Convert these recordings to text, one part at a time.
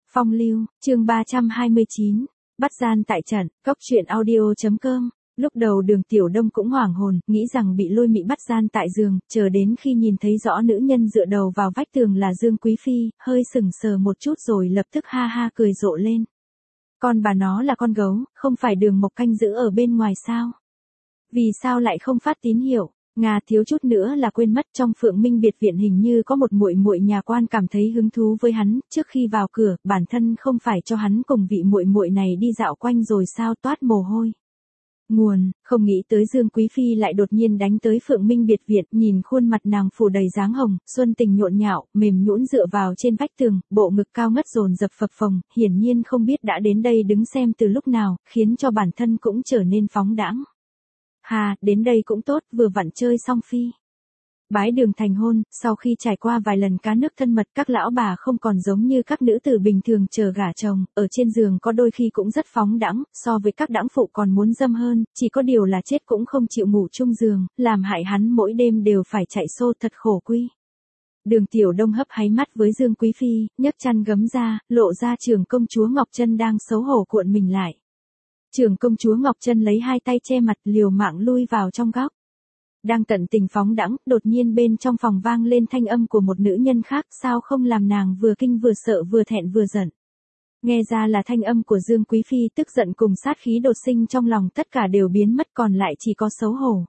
Phong lưu, chương 329, bắt gian tại trận, cốc truyện audio.com. Lúc đầu Đường Tiểu Đông cũng hoảng hồn, nghĩ rằng bị Lôi Mị bắt gian tại giường, chờ đến khi nhìn thấy rõ nữ nhân dựa đầu vào vách tường là Dương Quý Phi, hơi sững sờ một chút rồi lập tức ha ha cười rộ lên. Con bà nó là con gấu, không phải Đường Mộc canh giữ ở bên ngoài sao? Vì sao lại không phát tín hiệu? Ngà thiếu chút nữa là quên mất, trong Phượng Minh biệt viện hình như có một muội muội nhà quan cảm thấy hứng thú với hắn, trước khi vào cửa, bản thân không phải cho hắn cùng vị muội muội này đi dạo quanh rồi sao, toát mồ hôi. Nguồn, không nghĩ tới Dương Quý Phi lại đột nhiên đánh tới Phượng Minh biệt viện, nhìn khuôn mặt nàng phủ đầy dáng hồng, xuân tình nhộn nhạo, mềm nhũn dựa vào trên vách tường, bộ ngực cao ngất dồn dập phập phồng, hiển nhiên không biết đã đến đây đứng xem từ lúc nào, khiến cho bản thân cũng trở nên phóng đãng. Hà, đến đây cũng tốt, vừa vặn chơi xong Phi. Bái đường thành hôn, sau khi trải qua vài lần cá nước thân mật, các lão bà không còn giống như các nữ tử bình thường chờ gả chồng, ở trên giường có đôi khi cũng rất phóng đãng, so với các đãng phụ còn muốn dâm hơn, chỉ có điều là chết cũng không chịu ngủ chung giường, làm hại hắn mỗi đêm đều phải chạy xô, thật khổ quy. Đường Tiểu Đông hấp háy mắt với Dương Quý Phi, nhấc chăn gấm ra, lộ ra Trưởng công chúa Ngọc Trân đang xấu hổ cuộn mình lại. Trưởng công chúa Ngọc Trân lấy hai tay che mặt, liều mạng lui vào trong góc. Đang tận tình phóng đãng, đột nhiên bên trong phòng vang lên thanh âm của một nữ nhân khác, sao không làm nàng vừa kinh vừa sợ vừa thẹn vừa giận. Nghe ra là thanh âm của Dương Quý Phi, tức giận cùng sát khí đột sinh trong lòng tất cả đều biến mất, còn lại chỉ có xấu hổ.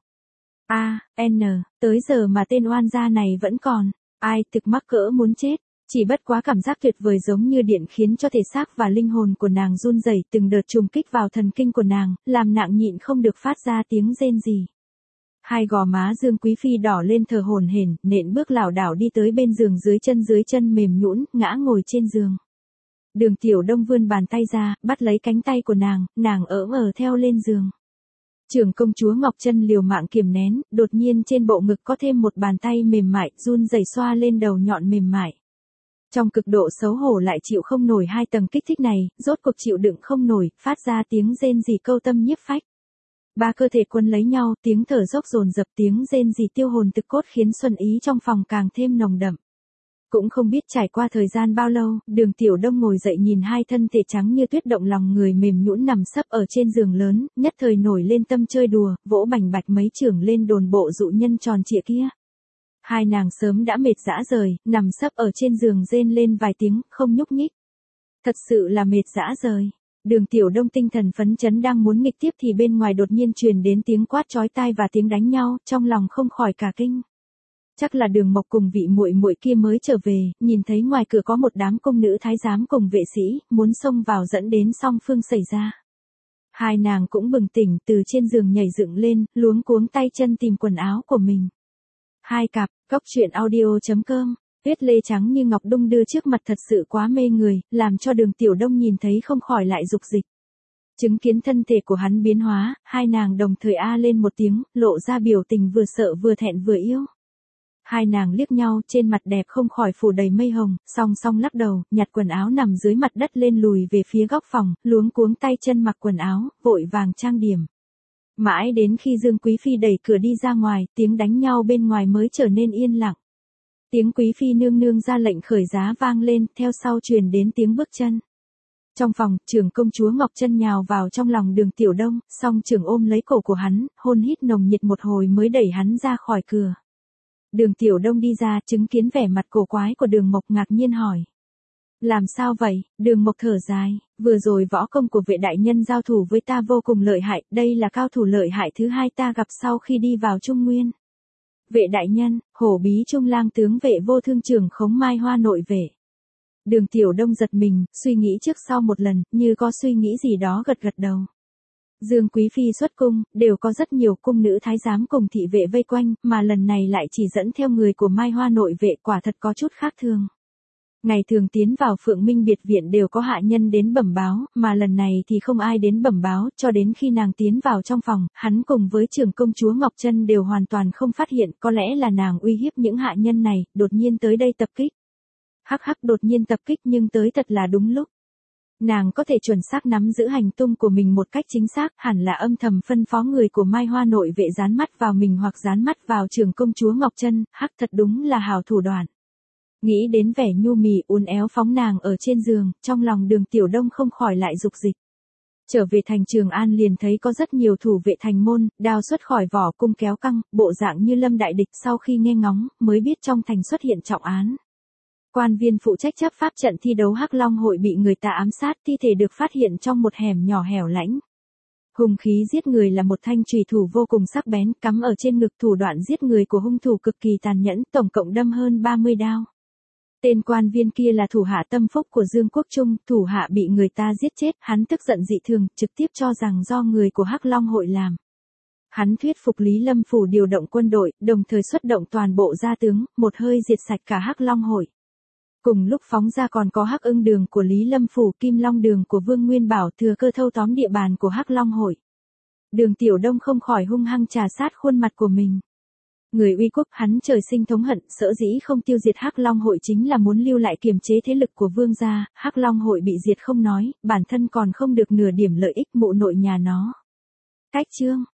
Tới giờ mà tên oan gia này vẫn còn, ai thực mắc cỡ muốn chết. Chỉ bất quá cảm giác tuyệt vời giống như điện khiến cho thể xác và linh hồn của nàng run rẩy, từng đợt trùng kích vào thần kinh của nàng, làm nàng nhịn không được phát ra tiếng rên rỉ. Hai gò má Dương Quý Phi đỏ lên thở hổn hển, nện bước lảo đảo đi tới bên giường, dưới chân mềm nhũn, ngã ngồi trên giường. Đường Tiểu Đông vươn bàn tay ra, bắt lấy cánh tay của nàng ỡm theo lên giường. Trưởng công chúa Ngọc Trân liều mạng kiềm nén, đột nhiên trên bộ ngực có thêm một bàn tay mềm mại, run rẩy xoa lên đầu nhọn mềm mại. Trong cực độ xấu hổ lại chịu không nổi hai tầng kích thích này, rốt cuộc chịu đựng không nổi, phát ra tiếng rên rỉ câu tâm nhiếp phách. Ba cơ thể quân lấy nhau, tiếng thở dốc dồn dập, tiếng rên rỉ tiêu hồn thực cốt khiến xuân ý trong phòng càng thêm nồng đậm. Cũng không biết trải qua thời gian bao lâu, Đường Tiểu Đông ngồi dậy nhìn hai thân thể trắng như tuyết động lòng người mềm nhũn nằm sấp ở trên giường lớn, nhất thời nổi lên tâm chơi đùa, vỗ bành bạch mấy chưởng lên đồn bộ dụ nhân tròn trịa kia. Hai nàng sớm đã mệt rã rời, nằm sấp ở trên giường rên lên vài tiếng, không nhúc nhích. Thật sự là mệt rã rời. Đường Tiểu Đông tinh thần phấn chấn đang muốn nghịch tiếp thì bên ngoài đột nhiên truyền đến tiếng quát chói tai và tiếng đánh nhau, trong lòng không khỏi cả kinh. Chắc là Đường Mộc cùng vị muội muội kia mới trở về, nhìn thấy ngoài cửa có một đám công nữ thái giám cùng vệ sĩ, muốn xông vào dẫn đến song phương xảy ra. Hai nàng cũng bừng tỉnh, từ trên giường nhảy dựng lên, luống cuống tay chân tìm quần áo của mình. Hai cặp, cốc truyện audio.com. Tuyết lê trắng như ngọc đung đưa trước mặt thật sự quá mê người, làm cho Đường Tiểu Đông nhìn thấy không khỏi lại dục dịch. Chứng kiến thân thể của hắn biến hóa, hai nàng đồng thời lên một tiếng, lộ ra biểu tình vừa sợ vừa thẹn vừa yêu. Hai nàng liếc nhau, trên mặt đẹp không khỏi phủ đầy mây hồng, song song lắc đầu, nhặt quần áo nằm dưới mặt đất lên lùi về phía góc phòng, luống cuống tay chân mặc quần áo, vội vàng trang điểm. Mãi đến khi Dương Quý Phi đẩy cửa đi ra ngoài, tiếng đánh nhau bên ngoài mới trở nên yên lặng. Tiếng Quý Phi nương nương ra lệnh khởi giá vang lên, theo sau truyền đến tiếng bước chân. Trong phòng, Trưởng công chúa Ngọc Trân nhào vào trong lòng Đường Tiểu Đông, song Trưởng ôm lấy cổ của hắn, hôn hít nồng nhiệt một hồi mới đẩy hắn ra khỏi cửa. Đường Tiểu Đông đi ra, chứng kiến vẻ mặt cổ quái của Đường Mộc, ngạc nhiên hỏi. Làm sao vậy? Đường Mộc thở dài, vừa rồi võ công của vệ đại nhân giao thủ với ta vô cùng lợi hại, đây là cao thủ lợi hại thứ hai ta gặp sau khi đi vào Trung Nguyên. Vệ đại nhân, hổ bí trung lang tướng vệ vô thương trưởng khống Mai Hoa nội vệ. Đường Tiểu Đông giật mình, suy nghĩ trước sau một lần, như có suy nghĩ gì đó gật gật đầu. Dương Quý Phi xuất cung, đều có rất nhiều cung nữ thái giám cùng thị vệ vây quanh, mà lần này lại chỉ dẫn theo người của Mai Hoa nội vệ, quả thật có chút khác thường. Ngày thường tiến vào Phượng Minh biệt viện đều có hạ nhân đến bẩm báo, mà lần này thì không ai đến bẩm báo, cho đến khi nàng tiến vào trong phòng, hắn cùng với Trưởng công chúa Ngọc Trân đều hoàn toàn không phát hiện, có lẽ là nàng uy hiếp những hạ nhân này, đột nhiên tới đây tập kích. Đột nhiên tập kích nhưng tới thật là đúng lúc. Nàng có thể chuẩn xác nắm giữ hành tung của mình một cách chính xác, hẳn là âm thầm phân phó người của Mai Hoa nội vệ dán mắt vào mình hoặc dán mắt vào Trưởng công chúa Ngọc Trân, thật đúng là hảo thủ đoạn. Nghĩ đến vẻ nhu mì uốn éo phóng nàng ở trên giường, trong lòng Đường Tiểu Đông không khỏi lại dục dịch. Trở về thành Trường An liền thấy có rất nhiều thủ vệ thành môn, đao xuất khỏi vỏ cung kéo căng, bộ dạng như lâm đại địch. Sau khi nghe ngóng, mới biết trong thành xuất hiện trọng án. Quan viên phụ trách chấp pháp trận thi đấu Hắc Long hội bị người ta ám sát, thi thể được phát hiện trong một hẻm nhỏ hẻo lánh. Hung khí giết người là một thanh chùy thủ vô cùng sắc bén, cắm ở trên ngực. Thủ đoạn giết người của hung thủ cực kỳ tàn nhẫn, tổng cộng đâm hơn 30 đao. Tên quan viên kia là thủ hạ tâm phúc của Dương Quốc Trung, thủ hạ bị người ta giết chết, hắn tức giận dị thường, trực tiếp cho rằng do người của Hắc Long hội làm. Hắn thuyết phục Lý Lâm Phủ điều động quân đội, đồng thời xuất động toàn bộ gia tướng, một hơi diệt sạch cả Hắc Long hội. Cùng lúc phóng ra còn có Hắc Ưng Đường của Lý Lâm Phủ, Kim Long Đường của Vương Nguyên Bảo thừa cơ thâu tóm địa bàn của Hắc Long hội. Đường Tiểu Đông không khỏi hung hăng trà sát khuôn mặt của mình. Người uy quốc, hắn trời sinh thống hận, sở dĩ không tiêu diệt Hắc Long hội chính là muốn lưu lại kiềm chế thế lực của vương gia. Hắc Long hội bị diệt không nói, bản thân còn không được nửa điểm lợi ích, mụ nội nhà nó. Cách chương